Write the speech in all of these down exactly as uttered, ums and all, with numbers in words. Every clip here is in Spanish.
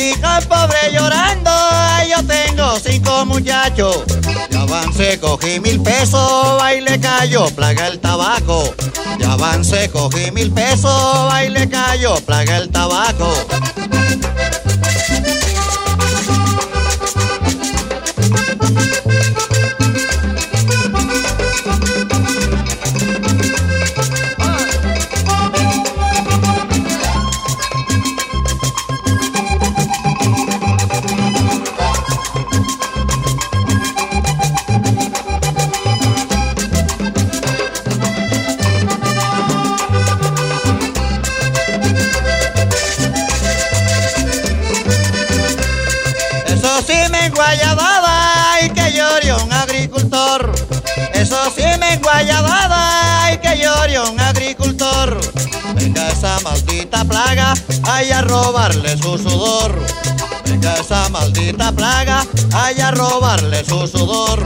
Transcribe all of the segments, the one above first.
mi hija pobre llorando, ay, yo tengo cinco muchachos. Ya avancé, cogí mil pesos, ahí le cayó plaga el tabaco. Ya avancé, cogí mil pesos, ahí le cayó plaga el tabaco. Eso sí me enguayababa, ay, que llore un agricultor. Eso sí me enguayababa, ay, que llore un agricultor. Venga esa maldita plaga, ay, a robarle su sudor. Venga esa maldita plaga, ay, a robarle su sudor.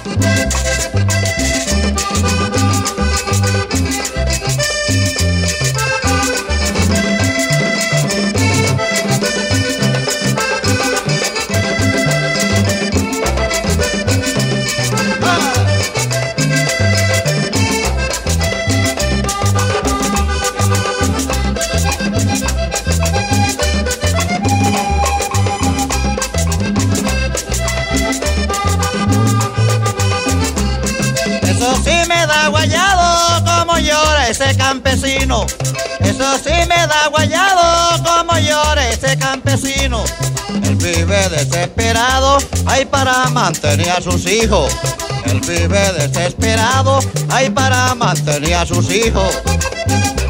Eso sí me da guayado como llora ese campesino. Eso sí me da guayado como llora ese campesino. Él vive desesperado, ay, para mantener a sus hijos. Él vive desesperado, ay, para mantener a sus hijos.